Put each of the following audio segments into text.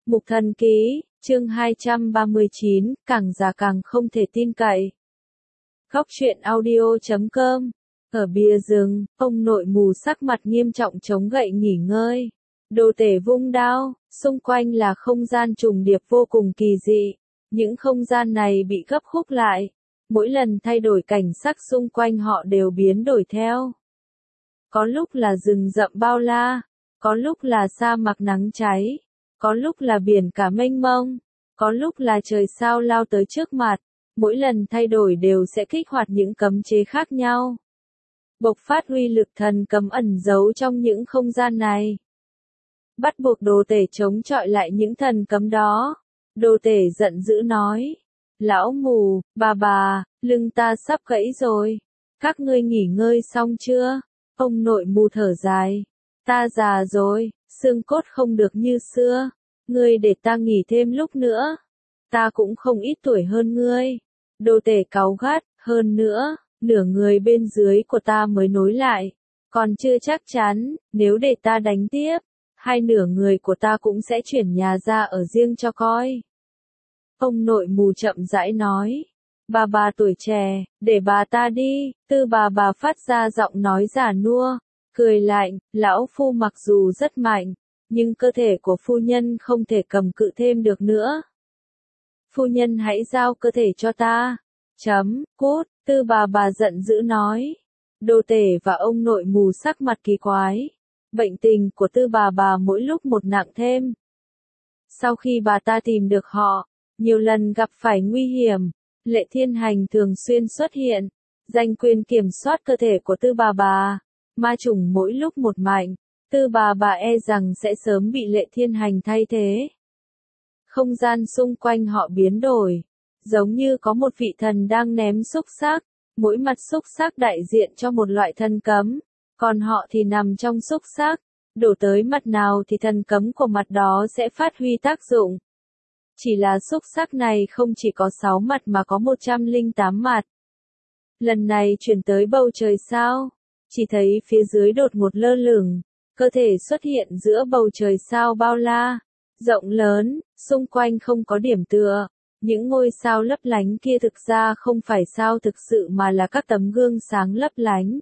Mục Thần Ký, chương 239, càng già càng không thể tin cậy. Góc truyện audio.com. Ở bìa rừng, ông nội mù sắc mặt nghiêm trọng chống gậy nghỉ ngơi. Đồ tể vung đao, xung quanh là không gian trùng điệp vô cùng kỳ dị. Những không gian này bị gấp khúc lại. Mỗi lần thay đổi cảnh sắc xung quanh họ đều biến đổi theo. Có lúc là rừng rậm bao la, có lúc là sa mạc nắng cháy, có lúc là biển cả mênh mông, có lúc là trời sao lao tới trước mặt. Mỗi lần thay đổi đều sẽ kích hoạt những cấm chế khác nhau. Bộc phát uy lực thần cấm ẩn giấu trong những không gian này. Bắt buộc đồ tể chống chọi lại những thần cấm đó. Đồ tể giận dữ nói. Lão mù, bà, lưng ta sắp gãy rồi. Các ngươi nghỉ ngơi xong chưa? Ông nội mù thở dài. Ta già rồi, xương cốt không được như xưa. Ngươi để ta nghỉ thêm lúc nữa. Ta cũng không ít tuổi hơn ngươi. Đồ tể cáu gắt, hơn nữa, nửa người bên dưới của ta mới nối lại. Còn chưa chắc chắn, nếu để ta đánh tiếp, hai nửa người của ta cũng sẽ chuyển nhà ra ở riêng cho coi. Ông nội mù chậm rãi nói. Bà tuổi trẻ, để bà ta đi. Tư bà phát ra giọng nói già nua, cười lạnh. Lão phu mặc dù rất mạnh, nhưng cơ thể của phu nhân không thể cầm cự thêm được nữa. Phu nhân hãy giao cơ thể cho ta. Cút, tư bà giận dữ nói. Đồ tể và ông nội mù sắc mặt kỳ quái. Bệnh tình của tư bà mỗi lúc một nặng thêm. Sau khi bà ta tìm được họ, nhiều lần gặp phải nguy hiểm, Lệ Thiên Hành thường xuyên xuất hiện, giành quyền kiểm soát cơ thể của tư bà. Ma chủng mỗi lúc một mạnh, tư bà e rằng sẽ sớm bị Lệ Thiên Hành thay thế. Không gian xung quanh họ biến đổi, giống như có một vị thần đang ném xúc xắc, mỗi mặt xúc xắc đại diện cho một loại thần cấm, còn họ thì nằm trong xúc xắc, đổ tới mặt nào thì thần cấm của mặt đó sẽ phát huy tác dụng. Chỉ là xúc xắc này không chỉ có 6 mặt mà có 108 mặt. Lần này chuyển tới bầu trời sao, chỉ thấy phía dưới đột ngột lơ lửng, cơ thể xuất hiện giữa bầu trời sao bao la, rộng lớn, xung quanh không có điểm tựa. Những ngôi sao lấp lánh kia thực ra không phải sao thực sự mà là các tấm gương sáng lấp lánh.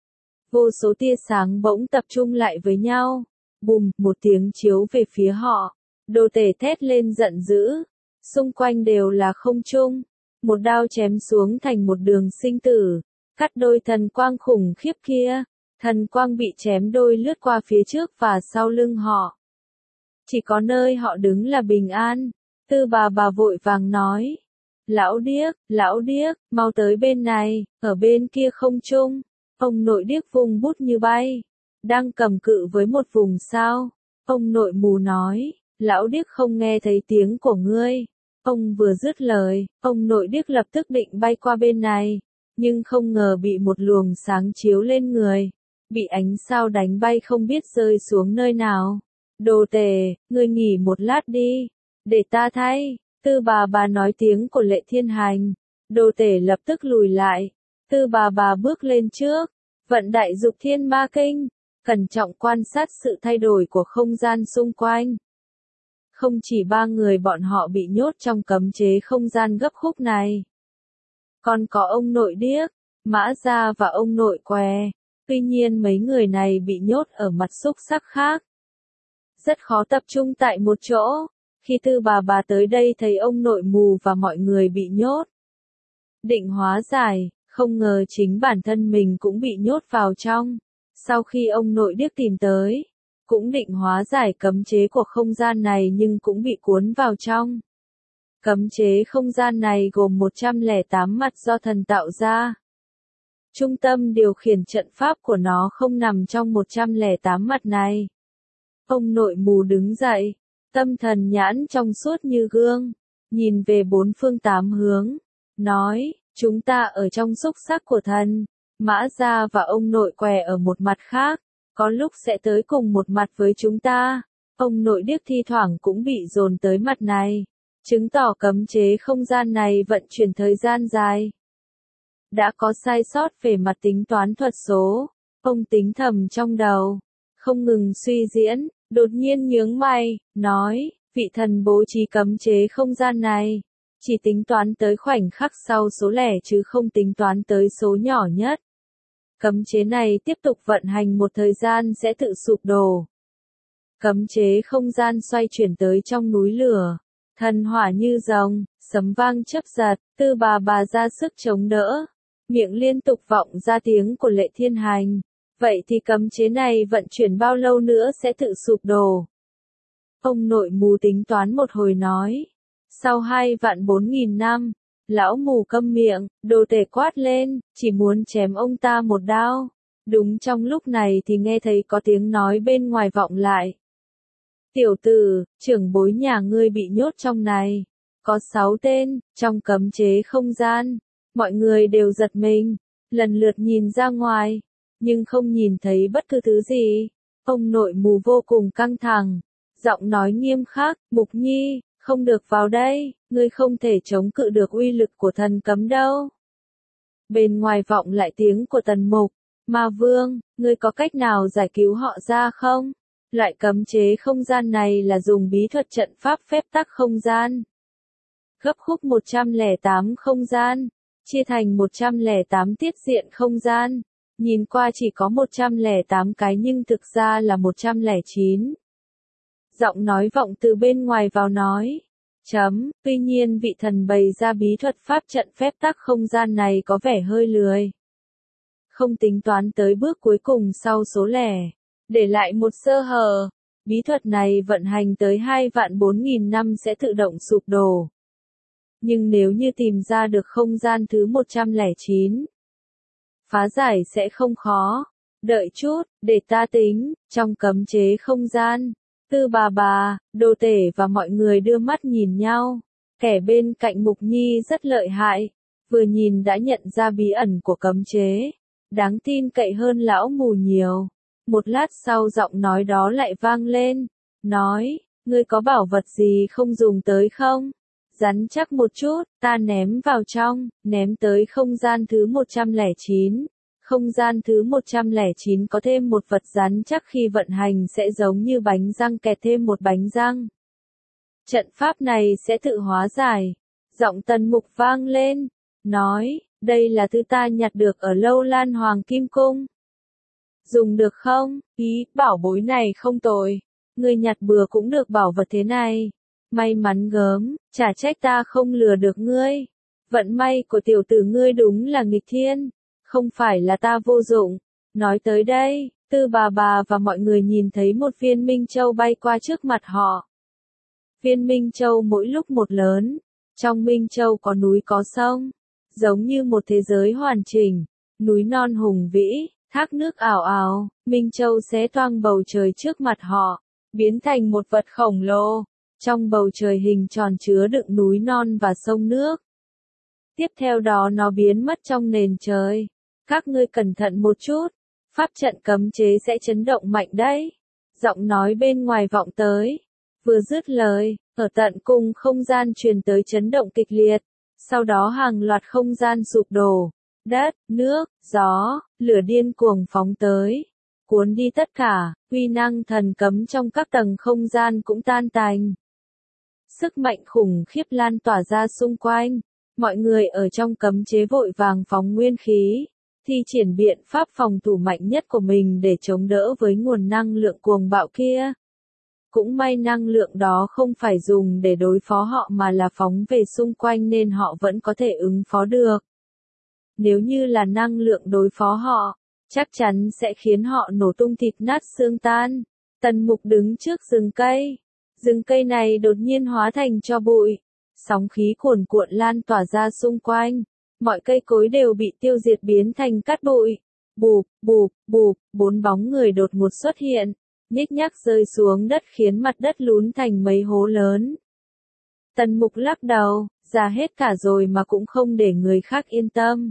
Vô số tia sáng bỗng tập trung lại với nhau. Bùm, một tiếng chiếu về phía họ. Đồ tể thét lên giận dữ. Xung quanh đều là không trung. Một đao chém xuống thành một đường sinh tử. Cắt đôi thần quang khủng khiếp kia. Thần quang bị chém đôi lướt qua phía trước và sau lưng họ. Chỉ có nơi họ đứng là bình an. Tư bà vội vàng nói. Lão điếc, mau tới bên này, ở bên kia không trung. Ông nội điếc vùng bút như bay. Đang cầm cự với một vùng sao. Ông nội mù nói. Lão điếc không nghe thấy tiếng của ngươi. Ông vừa dứt lời, ông nội điếc lập tức định bay qua bên này. Nhưng không ngờ bị một luồng sáng chiếu lên người. Bị ánh sao đánh bay không biết rơi xuống nơi nào. Đồ tể, ngươi nghỉ một lát đi. Để ta thay. Tư bà nói tiếng của Lệ Thiên Hành. Đồ tể lập tức lùi lại. Tư bà bước lên trước. Vận đại dục thiên ma kinh. Cẩn trọng quan sát sự thay đổi của không gian xung quanh. Không chỉ 3 người bọn họ bị nhốt trong cấm chế không gian gấp khúc này. Còn có ông nội điếc, Mã Gia và ông nội què. Tuy nhiên mấy người này bị nhốt ở mặt xúc xắc khác. Rất khó tập trung tại một chỗ. Khi tư bà tới đây thấy ông nội mù và mọi người bị nhốt. Định hóa giải, không ngờ chính bản thân mình cũng bị nhốt vào trong. Sau khi ông nội điếc tìm tới, cũng định hóa giải cấm chế của không gian này nhưng cũng bị cuốn vào trong. Cấm chế không gian này gồm 108 mặt do thần tạo ra. Trung tâm điều khiển trận pháp của nó không nằm trong 108 mặt này. Ông nội mù đứng dậy, tâm thần nhãn trong suốt như gương, nhìn về 4 phương 8 hướng, nói, chúng ta ở trong xúc xắc của thần, Mã Gia và ông nội què ở một mặt khác, có lúc sẽ tới cùng một mặt với chúng ta. Ông nội điếc thi thoảng cũng bị dồn tới mặt này, chứng tỏ cấm chế không gian này vận chuyển thời gian dài. Đã có sai sót về mặt tính toán thuật số, ông tính thầm trong đầu, không ngừng suy diễn, đột nhiên nhướng mày, nói, Vị thần bố trí cấm chế không gian này, chỉ tính toán tới khoảnh khắc sau số lẻ chứ không tính toán tới số nhỏ nhất. Cấm chế này tiếp tục vận hành một thời gian sẽ tự sụp đổ. Cấm chế không gian xoay chuyển tới trong núi lửa, thần hỏa như rồng, sấm vang chớp giật, Tư bà ra sức chống đỡ, miệng liên tục vọng ra tiếng của Lệ Thiên Hành. Vậy thì cấm chế này vận chuyển bao lâu nữa sẽ tự sụp đổ? Ông nội mù tính toán một hồi nói. Sau 2.4.000 năm, lão mù câm miệng, đồ tể quát lên, chỉ muốn chém ông ta một đao. Đúng trong lúc này thì nghe thấy có tiếng nói bên ngoài vọng lại. Tiểu tử, trưởng bối nhà ngươi bị nhốt trong này. Có 6 tên, trong cấm chế không gian. Mọi người đều giật mình, lần lượt nhìn ra ngoài, nhưng không nhìn thấy bất cứ thứ gì. Ông nội mù vô cùng căng thẳng, giọng nói nghiêm khắc, Mục Nhi, không được vào đây, ngươi không thể chống cự được uy lực của thần cấm đâu. Bên ngoài vọng lại tiếng của Tần Mục, Ma Vương, ngươi có cách nào giải cứu họ ra không? Loại cấm chế không gian này là dùng bí thuật trận pháp phép tắc không gian. Gấp khúc 108 không gian, chia thành 108 tiết diện không gian. Nhìn qua chỉ có 108 cái nhưng thực ra là 109. Giọng nói vọng từ bên ngoài vào nói. Tuy nhiên vị thần bày ra bí thuật pháp trận phép tắc không gian này có vẻ hơi lười. Không tính toán tới bước cuối cùng sau số lẻ, để lại một sơ hở. Bí thuật này vận hành tới 2.4.000 năm sẽ tự động sụp đổ. Nhưng nếu như tìm ra được không gian thứ 109, phá giải sẽ không khó. Đợi chút, để ta tính, trong cấm chế không gian, Tư bà, Đồ Tể và mọi người đưa mắt nhìn nhau. Kẻ bên cạnh Mục Nhi rất lợi hại, vừa nhìn đã nhận ra bí ẩn của cấm chế. Đáng tin cậy hơn lão mù nhiều. Một lát sau giọng nói đó lại vang lên, nói, ngươi có bảo vật gì không dùng tới không? Rắn chắc một chút, ta ném vào trong, ném tới không gian thứ 109. Không gian thứ 109 có thêm một vật rắn chắc khi vận hành sẽ giống như bánh răng kẹt thêm một bánh răng. Trận pháp này sẽ tự hóa giải. Giọng Tần Mục vang lên, nói, đây là thứ ta nhặt được ở Lâu Lan Hoàng Kim Cung. Dùng được không? Ý, bảo bối này không tồi. Ngươi nhặt bừa cũng được bảo vật thế này. May mắn gớm, chả trách ta không lừa được ngươi. Vận may của tiểu tử ngươi đúng là nghịch thiên. Không phải là ta vô dụng. Nói tới đây, Tư bà và mọi người nhìn thấy một viên Minh Châu bay qua trước mặt họ. Viên Minh Châu mỗi lúc một lớn. Trong Minh Châu có núi có sông. Giống như một thế giới hoàn chỉnh. Núi non hùng vĩ, thác nước ảo ảo. Minh Châu xé toang bầu trời trước mặt họ, biến thành một vật khổng lồ. Trong bầu trời hình tròn chứa đựng núi non và sông nước. Tiếp theo đó nó biến mất trong nền trời. Các ngươi cẩn thận một chút, pháp trận cấm chế sẽ chấn động mạnh đấy. Giọng nói bên ngoài vọng tới. Vừa dứt lời, ở tận cùng không gian truyền tới chấn động kịch liệt. Sau đó hàng loạt không gian sụp đổ. Đất, nước, gió, lửa điên cuồng phóng tới. Cuốn đi tất cả, uy năng thần cấm trong các tầng không gian cũng tan tành. Sức mạnh khủng khiếp lan tỏa ra xung quanh. Mọi người ở trong cấm chế vội vàng phóng nguyên khí, thi triển biện pháp phòng thủ mạnh nhất của mình để chống đỡ với nguồn năng lượng cuồng bạo kia. Cũng may năng lượng đó không phải dùng để đối phó họ mà là phóng về xung quanh nên họ vẫn có thể ứng phó được. Nếu như là năng lượng đối phó họ, chắc chắn sẽ khiến họ nổ tung thịt nát xương tan. Tần Mục đứng trước rừng cây. Rừng cây này đột nhiên hóa thành tro bụi. Sóng khí cuồn cuộn lan tỏa ra xung quanh. Mọi cây cối đều bị tiêu diệt biến thành cát bụi. Bụp, bụp, bụp, 4 bóng người đột ngột xuất hiện. Nhích nhác rơi xuống đất khiến mặt đất lún thành mấy hố lớn. Tần Mục lắc đầu, già hết cả rồi mà cũng không để người khác yên tâm.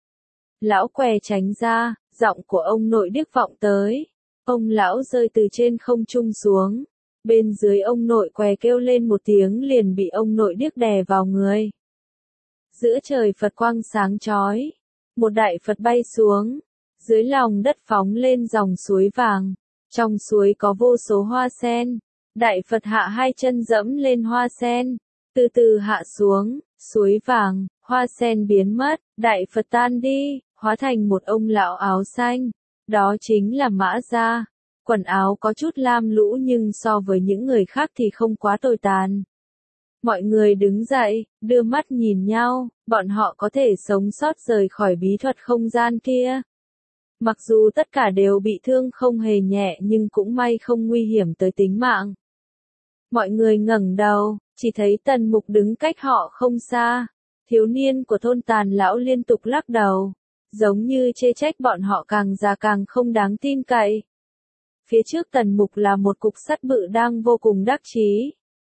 Lão què tránh ra, giọng của ông nội điếc vọng tới. Ông lão rơi từ trên không trung xuống. Bên dưới ông nội què kêu lên một tiếng liền bị ông nội điếc đè vào người. Giữa trời Phật quang sáng chói. Một đại Phật bay xuống. Dưới lòng đất phóng lên dòng suối vàng. Trong suối có vô số hoa sen. Đại Phật hạ hai chân dẫm lên hoa sen, từ từ hạ xuống, suối vàng, hoa sen biến mất, Đại Phật tan đi, hóa thành một ông lão áo xanh. Đó chính là Mã Gia. Quần áo có chút lam lũ nhưng so với những người khác thì không quá tồi tàn. Mọi người đứng dậy, đưa mắt nhìn nhau, bọn họ có thể sống sót rời khỏi bí thuật không gian kia. Mặc dù tất cả đều bị thương không hề nhẹ nhưng cũng may không nguy hiểm tới tính mạng. Mọi người ngẩng đầu, chỉ thấy Tần Mục đứng cách họ không xa. Thiếu niên của thôn Tàn Lão liên tục lắc đầu, giống như chê trách bọn họ càng già càng không đáng tin cậy. Phía trước Tần Mục là một cục sắt bự đang vô cùng đắc chí.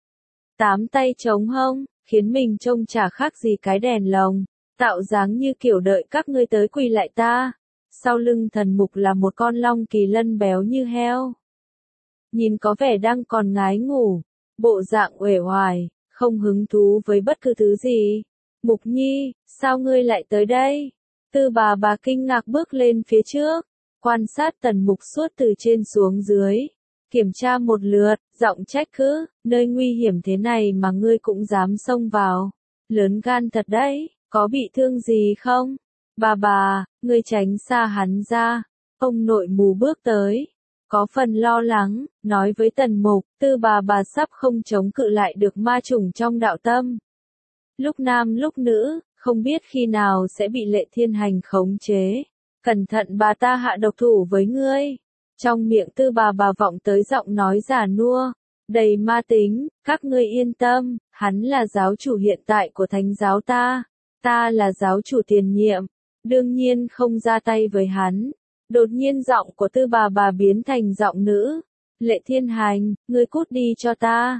8 tay chống hông, khiến mình trông chả khác gì cái đèn lồng, tạo dáng như kiểu đợi các ngươi tới quỳ lại ta. Sau lưng Tần Mục là một con long kỳ lân béo như heo. Nhìn có vẻ đang còn ngái ngủ, bộ dạng uể oải, không hứng thú với bất cứ thứ gì. Mục Nhi, sao ngươi lại tới đây? Tư bà kinh ngạc bước lên phía trước, quan sát Tần Mục suốt từ trên xuống dưới, kiểm tra một lượt, giọng trách cứ, nơi nguy hiểm thế này mà ngươi cũng dám xông vào, lớn gan thật đấy, có bị thương gì không? Bà, ngươi tránh xa hắn ra. Ông nội mù bước tới, có phần lo lắng, nói với Tần Mục, Tư bà sắp không chống cự lại được ma chủng trong đạo tâm. Lúc nam lúc nữ, không biết khi nào sẽ bị Lệ Thiên Hành khống chế. Cẩn thận bà ta hạ độc thủ với ngươi. Trong miệng Tư bà vọng tới giọng nói già nua, đầy ma tính, các ngươi yên tâm, hắn là giáo chủ hiện tại của thánh giáo ta là giáo chủ tiền nhiệm, đương nhiên không ra tay với hắn. Đột nhiên giọng của Tư bà biến thành giọng nữ, Lệ Thiên Hành, ngươi cút đi cho ta.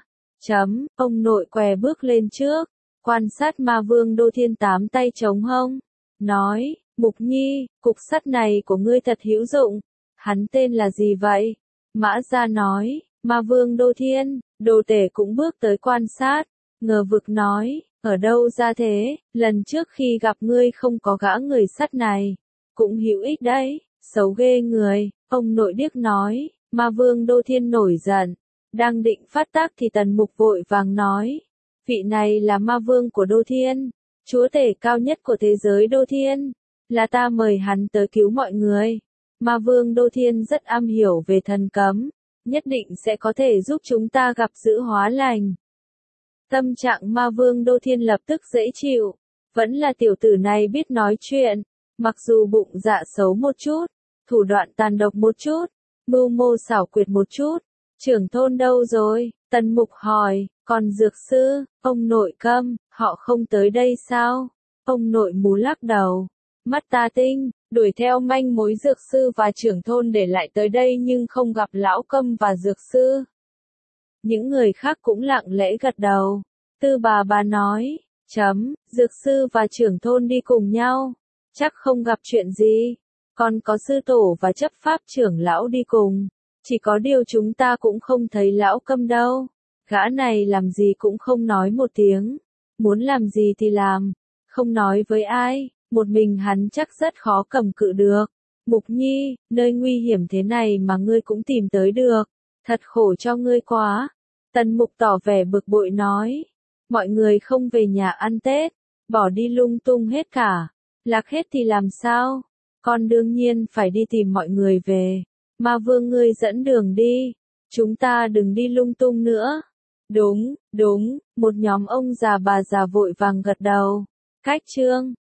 Ông nội què bước lên trước, quan sát ma vương Đô Thiên 8 tay chống hông, nói, Mục Nhi, cục sắt này của ngươi thật hữu dụng. Hắn tên là gì vậy? Mã Gia nói, ma vương Đô Thiên. Đồ Tể cũng bước tới quan sát, ngờ vực nói, ở đâu ra thế, lần trước khi gặp ngươi không có gã người sắt này, cũng hữu ích đấy, xấu ghê người. Ông nội điếc nói, ma vương Đô Thiên nổi giận, đang định phát tác thì Tần Mục vội vàng nói, vị này là ma vương của Đô Thiên, chúa tể cao nhất của thế giới Đô Thiên, là ta mời hắn tới cứu mọi người. Ma vương Đô Thiên rất am hiểu về thần cấm, nhất định sẽ có thể giúp chúng ta gặp giữ hóa lành. Tâm trạng ma vương Đô Thiên lập tức dễ chịu, vẫn là tiểu tử này biết nói chuyện, mặc dù bụng dạ xấu một chút, thủ đoạn tàn độc một chút, mưu mô xảo quyệt một chút. Trưởng thôn đâu rồi? Tần Mục hỏi, còn dược sư, ông nội câm, họ không tới đây sao? Ông nội mù lắc đầu, mắt ta tinh, đuổi theo manh mối dược sư và trưởng thôn để lại tới đây nhưng không gặp lão câm và dược sư. Những người khác cũng lặng lẽ gật đầu. Tư bà nói, dược sư và trưởng thôn đi cùng nhau, chắc không gặp chuyện gì, còn có sư tổ và chấp pháp trưởng lão đi cùng, chỉ có điều chúng ta cũng không thấy lão câm đâu, gã này làm gì cũng không nói một tiếng, muốn làm gì thì làm, không nói với ai, một mình hắn chắc rất khó cầm cự được. Mục Nhi, nơi nguy hiểm thế này mà ngươi cũng tìm tới được, thật khổ cho ngươi quá. Tần Mục tỏ vẻ bực bội nói, mọi người không về nhà ăn Tết, bỏ đi lung tung hết cả, lạc hết thì làm sao, con đương nhiên phải đi tìm mọi người về, ma vương ngươi dẫn đường đi, chúng ta đừng đi lung tung nữa. Đúng, một nhóm ông già bà già vội vàng gật đầu. Cách chương